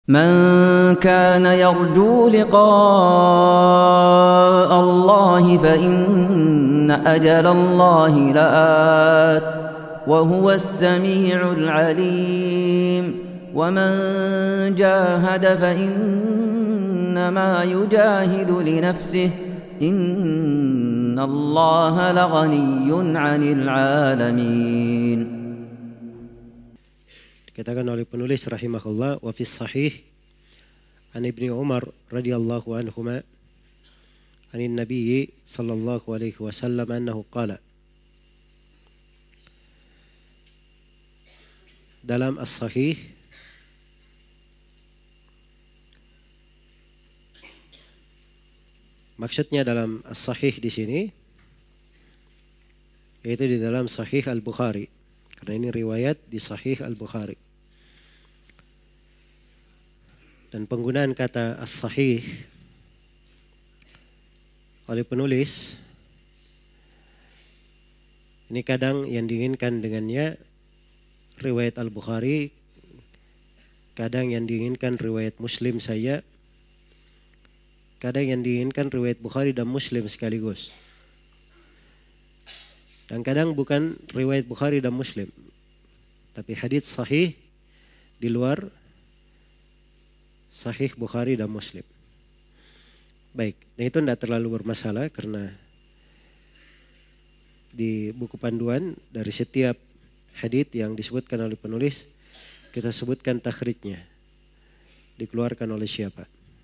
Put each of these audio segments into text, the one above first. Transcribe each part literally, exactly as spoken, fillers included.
من كان يرجو لقاء الله فإن أجل الله لآت وهو السميع العليم ومن جاهد فإنما يجاهد لنفسه إن الله لغني عن العالمين. Dikatakan oleh penulis rahimahullah, wa fis sahih an Ibnu Umar radhiyallahu anhuma anin Nabi sallallahu alaihi wasallam annahu qala. Dalam as-sahih maksudnya dalam as-sahih di sini yaitu di dalam Sahih Al-Bukhari, karena ini riwayat di Sahih Al-Bukhari. Dan penggunaan kata as-sahih oleh penulis ini kadang yang diinginkan dengannya riwayat Al-Bukhari, kadang yang diinginkan riwayat Muslim saja, kadang yang diinginkan riwayat Bukhari dan Muslim sekaligus, dan kadang bukan riwayat Bukhari dan Muslim tapi hadits sahih di luar Sahih Bukhari dan Muslim. Baik, nah itu tidak terlalu bermasalah karena di buku panduan dari setiap hadits yang disebutkan oleh penulis kita sebutkan takhrijnya, dikeluarkan oleh siapa.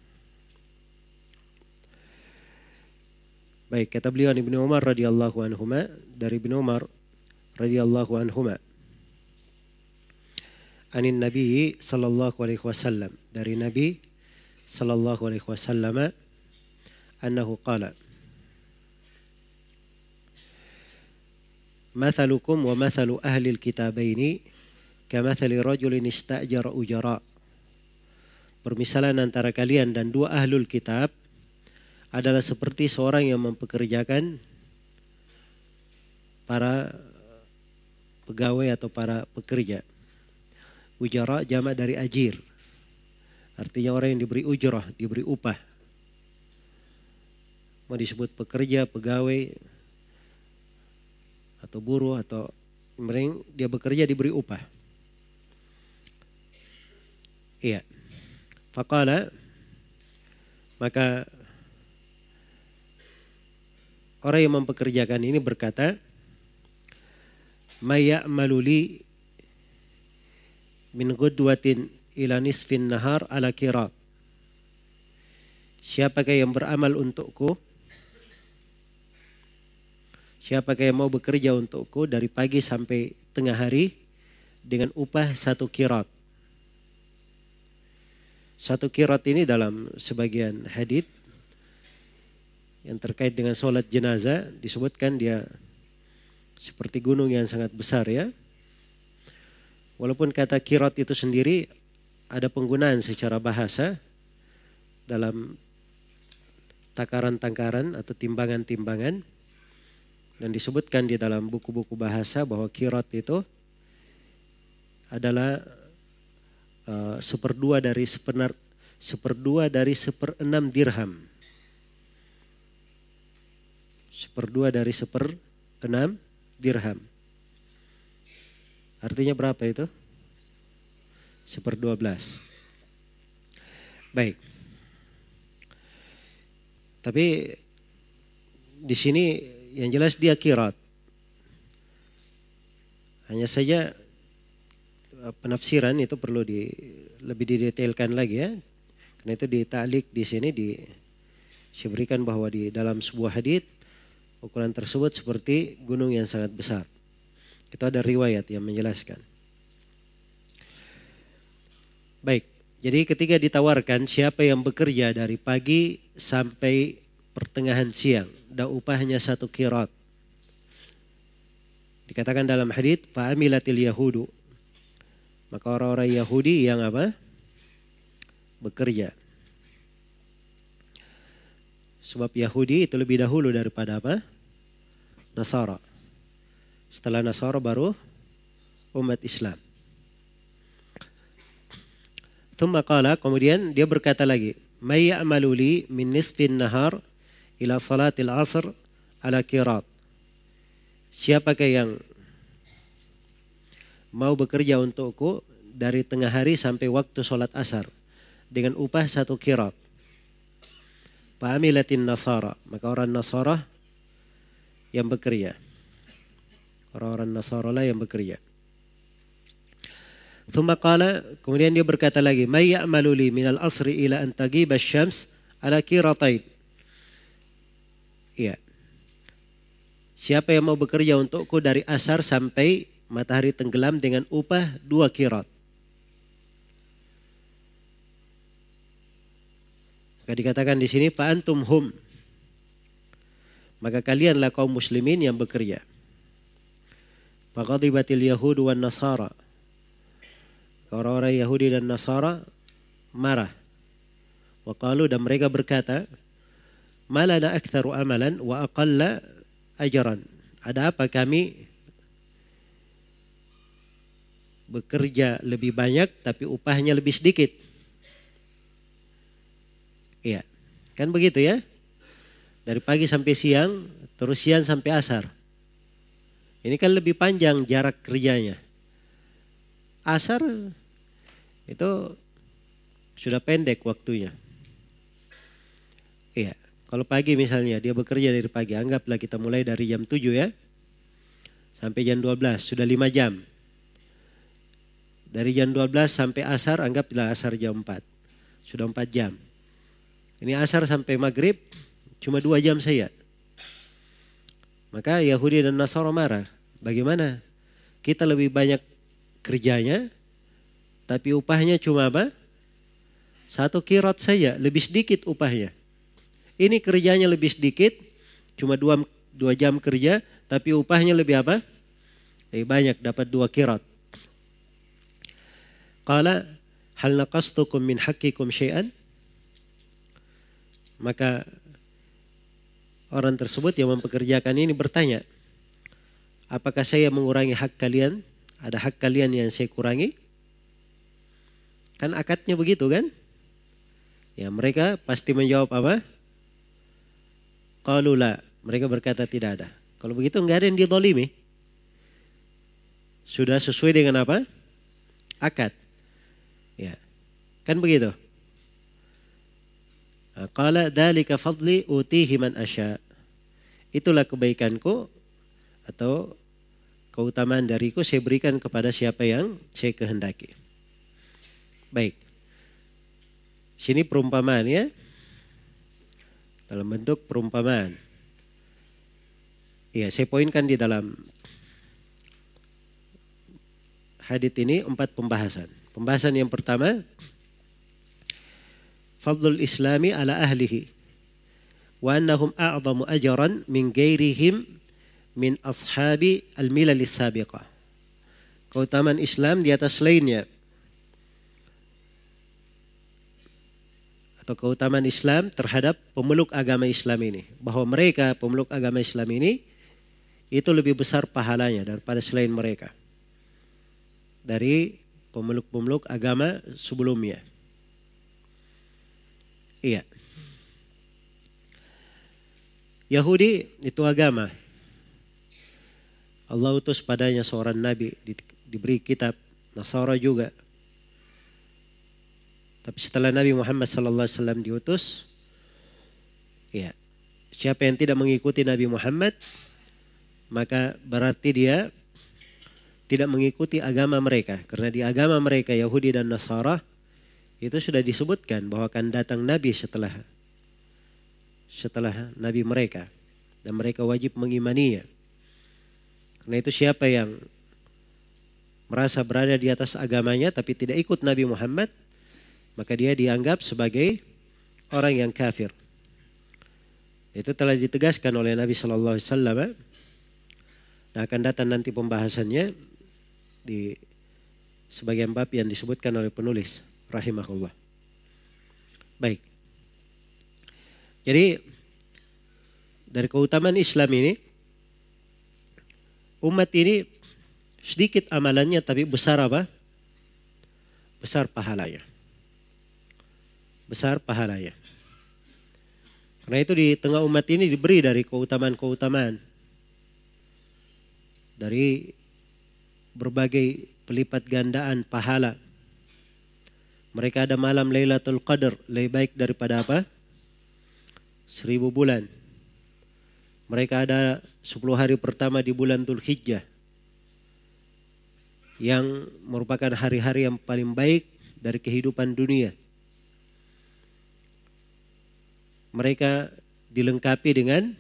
Baik, kata beliau Ibnu Umar radhiyallahu anhuma, dari Ibnu Umar radhiyallahu anhuma, anin Nabi sallallahu alaihi wasallam, dari Nabi sallallahu alaihi wasallam, annahu qala, mathalukum wa mathalu ahli al-kitabaini kamathali rajulin istajara ujara. Permisalan antara kalian dan dua ahlul kitab adalah seperti seorang yang mempekerjakan para pegawai atau para pekerja. Ujara jamak dari ajir, artinya orang yang diberi ujrah, diberi upah. Mau disebut pekerja, pegawai, atau buruh, atau mereka dia bekerja diberi upah. Iya. Faqala, maka orang yang mempekerjakan ini berkata, may ya'malu li min ghudwatin ila nisfin nahar ala kirat. Siapakah yang beramal untukku? Siapakah yang mau bekerja untukku dari pagi sampai tengah hari dengan upah satu kirat? Satu kirat ini dalam sebagian hadits yang terkait dengan sholat jenazah disebutkan dia seperti gunung yang sangat besar, ya. Walaupun kata kirat itu sendiri ada penggunaan secara bahasa dalam takaran-takaran atau timbangan-timbangan, dan disebutkan di dalam buku-buku bahasa bahwa kirat itu adalah uh, seperdua dari sepenar, seperdua dari seperenam dirham. Seperdua dari seperenam dirham. Artinya berapa itu? Seperdua belas. Baik. Tapi di sini yang jelas dia kirat. Hanya saja penafsiran itu perlu di, lebih didetailkan lagi, ya. Karena itu di ta'liq di sini diberikan bahwa di dalam sebuah hadits ukuran tersebut seperti gunung yang sangat besar. Itu ada riwayat yang menjelaskan. Baik, jadi ketika ditawarkan siapa yang bekerja dari pagi sampai pertengahan siang, dan upahnya satu kirat. Dikatakan dalam hadits, fa'amilatil yahudu. Maka orang-orang Yahudi yang apa? Bekerja. Sebab Yahudi itu lebih dahulu daripada apa? Nasara. Setelah Nasara baru umat Islam. Thumma qala, kemudian dia berkata lagi, may ya'malu li min nisfin nahar ila salatil asr ala qirat. Siapakah yang mau bekerja untukku dari tengah hari sampai waktu sholat asar dengan upah satu qirat. Fa'amilatin nasara, maka orang Nasara yang bekerja. Orang-orang Nasara lah yang bekerja. Thumma qala, kemudian dia berkata lagi, may ya'malu li minal asri ila an tagiba syams ala qiratain. Iya. Siapa yang mau bekerja untukku dari asar sampai matahari tenggelam dengan upah dua qirat. Maka dikatakan di sini fa antum hum. Maka kalianlah kaum muslimin yang bekerja. Faghadibatil yahud wan nasara. Orang-orang Yahudi dan Nasara marah. Wa qalu, dan mereka berkata, malana aktsaru amalan wa aqalla ajran. Ada apa kami bekerja lebih banyak tapi upahnya lebih sedikit? Iya, kan begitu ya? Dari pagi sampai siang, terus siang sampai asar. Ini kan lebih panjang jarak kerjanya. Asar itu sudah pendek waktunya. Iya, kalau pagi misalnya dia bekerja dari pagi, anggaplah kita mulai dari jam tujuh ya, sampai jam dua belas, sudah lima jam. Dari jam dua belas sampai asar, anggaplah asar jam empat, sudah empat jam. Ini asar sampai maghrib, cuma dua jam saja. Maka Yahudi dan Nasara marah. Bagaimana? Kita lebih banyak kerjanya, tapi upahnya cuma apa? Satu qirat saja, lebih sedikit upahnya. Ini kerjanya lebih sedikit, cuma dua, dua jam kerja, tapi upahnya lebih apa? Lebih banyak, dapat dua qirat. Qala hal naqastukum min haqqikum syai'an? Maka orang tersebut yang mempekerjakan ini bertanya, apakah saya mengurangi hak kalian? Ada hak kalian yang saya kurangi? Kan akadnya begitu kan? Ya, mereka pasti menjawab apa? Qalu la. Mereka berkata tidak ada. Kalau begitu enggak ada yang dizalimi. Sudah sesuai dengan apa? Akad. Ya. Kan begitu. Qala dzalika fadli utihi man asya. Itulah kebaikanku atau keutamaan dariku, saya berikan kepada siapa yang saya kehendaki. Baik. Sini perumpamaan ya. Dalam bentuk perumpamaan. Iya, saya poinkan di dalam hadits ini empat pembahasan. Pembahasan yang pertama, fadlul islami ala ahlihi wa annahum a'zamu ajran min ghairihim min ashabi al-milalis sabiqah. Keutamaan Islam di atas lainnya. Atau keutamaan Islam terhadap pemeluk agama Islam ini. Bahwa mereka pemeluk agama Islam ini itu lebih besar pahalanya daripada selain mereka. Dari pemeluk-pemeluk agama sebelumnya. Iya. Yahudi itu agama. Allah utus padanya seorang nabi, di, diberi kitab. Nasara juga. Tapi setelah Nabi Muhammad sallallahu alaihi wasallam diutus, ya, siapa yang tidak mengikuti Nabi Muhammad, maka berarti dia tidak mengikuti agama mereka. Karena di agama mereka Yahudi dan Nasara itu sudah disebutkan bahwa akan datang Nabi setelah setelah Nabi mereka, dan mereka wajib mengimaninya. Karena itu siapa yang merasa berada di atas agamanya tapi tidak ikut Nabi Muhammad, maka dia dianggap sebagai orang yang kafir. Itu telah ditegaskan oleh Nabi Sallallahu Alaihi Wasallam. Nah, akan datang nanti pembahasannya di sebagian bab yang disebutkan oleh penulis rahimahullah. Baik. Jadi dari keutamaan Islam ini, umat ini sedikit amalannya tapi besar apa? Besar pahalanya. besar pahalanya. Karena itu di tengah umat ini diberi dari keutamaan-keutamaan, dari berbagai pelipat gandaan pahala. Mereka ada malam Lailatul Qadar, lebih baik daripada apa? Seribu bulan. Mereka ada sepuluh hari pertama di bulan Dzulhijjah, yang merupakan hari-hari yang paling baik dari kehidupan dunia. Mereka dilengkapi dengan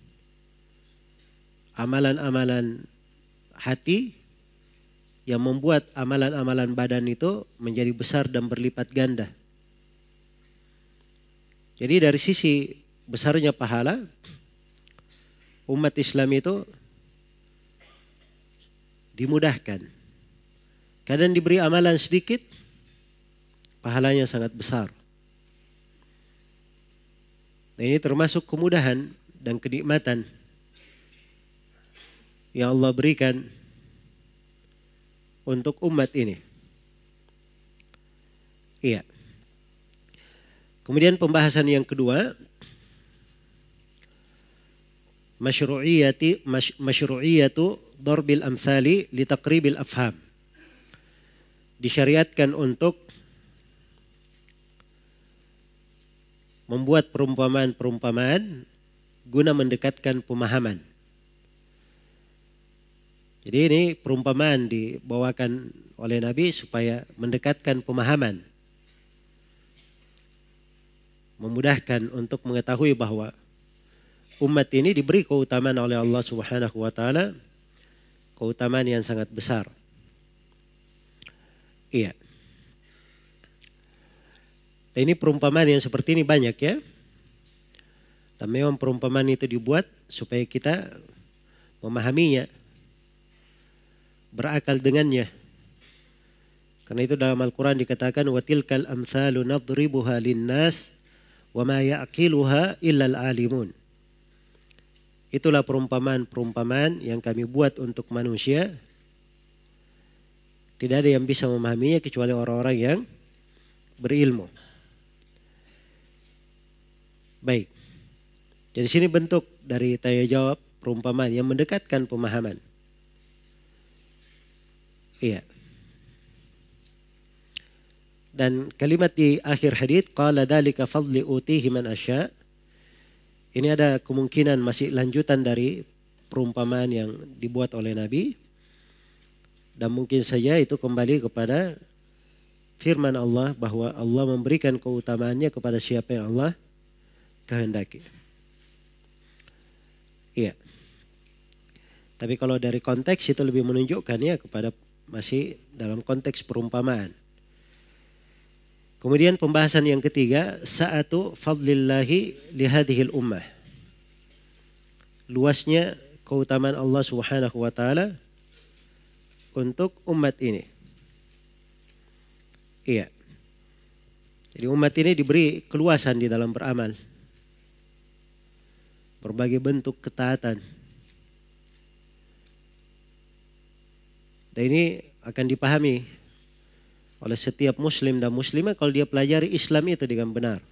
amalan-amalan hati yang membuat amalan-amalan badan itu menjadi besar dan berlipat ganda. Jadi dari sisi besarnya pahala, umat Islam itu dimudahkan. Kadang diberi amalan sedikit, pahalanya sangat besar. Dan ini termasuk kemudahan dan kenikmatan yang Allah berikan untuk umat ini. Iya. Kemudian pembahasan yang kedua, masyru'iyati masyru'iyatu darbil amsali li taqribil afham. Disyariatkan untuk membuat perumpamaan-perumpamaan guna mendekatkan pemahaman. Jadi ini perumpamaan dibawakan oleh Nabi supaya mendekatkan pemahaman, memudahkan untuk mengetahui bahwa umat ini diberi keutamaan oleh Allah Subhanahu wa taala, keutamaan yang sangat besar. Iya. Dan ini perumpamaan yang seperti ini banyak ya. Dan memang perumpamaan itu dibuat supaya kita memahaminya, berakal dengannya. Karena itu dalam Al-Quran dikatakan wa tilkal amsalu nadribuha linnas wa ma ya'qiluha illal alimun. Itulah perumpamaan-perumpamaan yang kami buat untuk manusia. Tidak ada yang bisa memahaminya kecuali orang-orang yang berilmu. Baik. Jadi sini bentuk dari tanya jawab perumpamaan yang mendekatkan pemahaman. Iya. Dan kalimat di akhir hadits qala dzalika fadli utihi man asya. Ini ada kemungkinan masih lanjutan dari perumpamaan yang dibuat oleh Nabi. Dan mungkin saja itu kembali kepada firman Allah bahwa Allah memberikan keutamaannya kepada siapa yang Allah kehendaki. Iya. Tapi kalau dari konteks itu lebih menunjukkan ya kepada masih dalam konteks perumpamaan. Kemudian pembahasan yang ketiga, sa'atu fadlillahi lihadihil ummah. Luasnya keutamaan Allah Subhanahu wa taala untuk umat ini. Iya. Jadi umat ini diberi keluasan di dalam beramal. Berbagai bentuk ketaatan. Dan ini akan dipahami oleh setiap muslim dan muslimah kalau dia pelajari Islam itu dengan benar.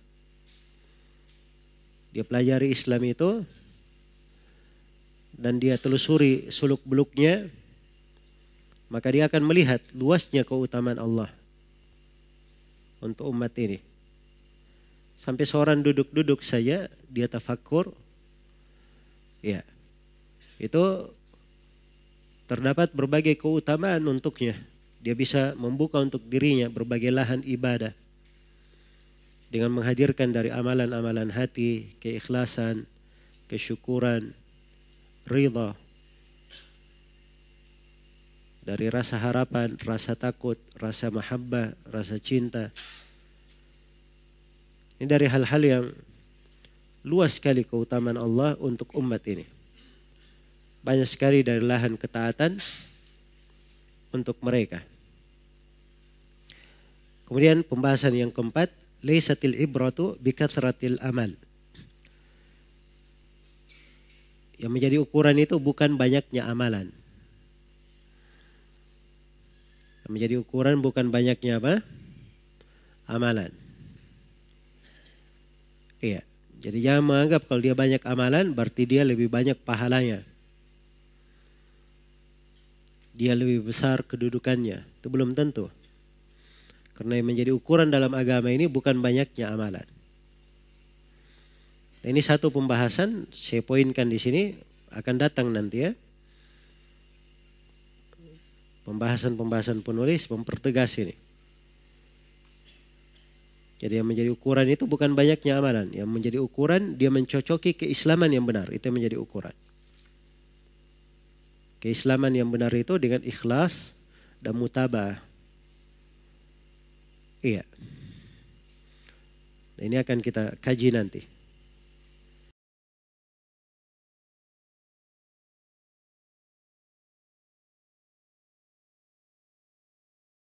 Dia pelajari Islam itu dan dia telusuri suluk-beluknya, maka dia akan melihat luasnya keutamaan Allah untuk umat ini. Sampai seorang duduk-duduk saja dia tafakkur, ya, itu terdapat berbagai keutamaan untuknya. Dia bisa membuka untuk dirinya berbagai lahan ibadah dengan menghadirkan dari amalan-amalan hati, keikhlasan, kesyukuran, ridha, dari rasa harapan, rasa takut, rasa mahabbah, rasa cinta. Ini dari hal-hal yang luas sekali keutamaan Allah untuk umat ini. Banyak sekali dari lahan ketaatan untuk mereka. Kemudian pembahasan yang keempat, laisatil ibratu bikathratil amal. Yang menjadi ukuran itu bukan banyaknya amalan. Yang menjadi ukuran bukan banyaknya apa? Amalan. Iya. Jadi jangan menganggap kalau dia banyak amalan berarti dia lebih banyak pahalanya. Dia lebih besar kedudukannya. Itu belum tentu. Karena yang menjadi ukuran dalam agama ini bukan banyaknya amalan. Ini satu pembahasan saya poinkan di sini akan datang nanti ya. Pembahasan-pembahasan penulis mempertegas ini. Jadi yang menjadi ukuran itu bukan banyaknya amalan. Yang menjadi ukuran dia mencocoki keislaman yang benar. Itu yang menjadi ukuran. Keislaman yang benar itu dengan ikhlas dan mutabah. Iya. Ini akan kita kaji nanti.